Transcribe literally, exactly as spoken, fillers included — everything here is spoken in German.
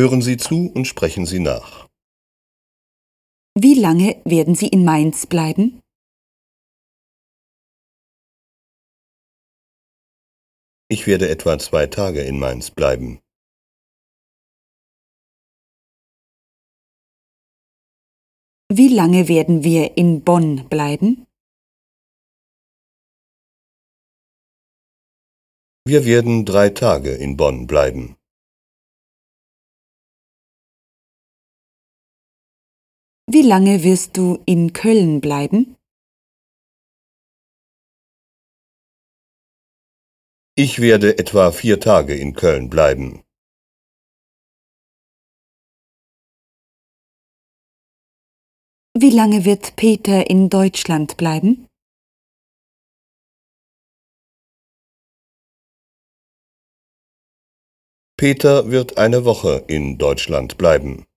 Hören Sie zu und sprechen Sie nach. Wie lange werden Sie in Mainz bleiben? Ich werde etwa zwei Tage in Mainz bleiben. Wie lange werden wir in Bonn bleiben? Wir werden drei Tage in Bonn bleiben. Wie lange wirst du in Köln bleiben? Ich werde etwa vier Tage in Köln bleiben. Wie lange wird Peter in Deutschland bleiben? Peter wird eine Woche in Deutschland bleiben.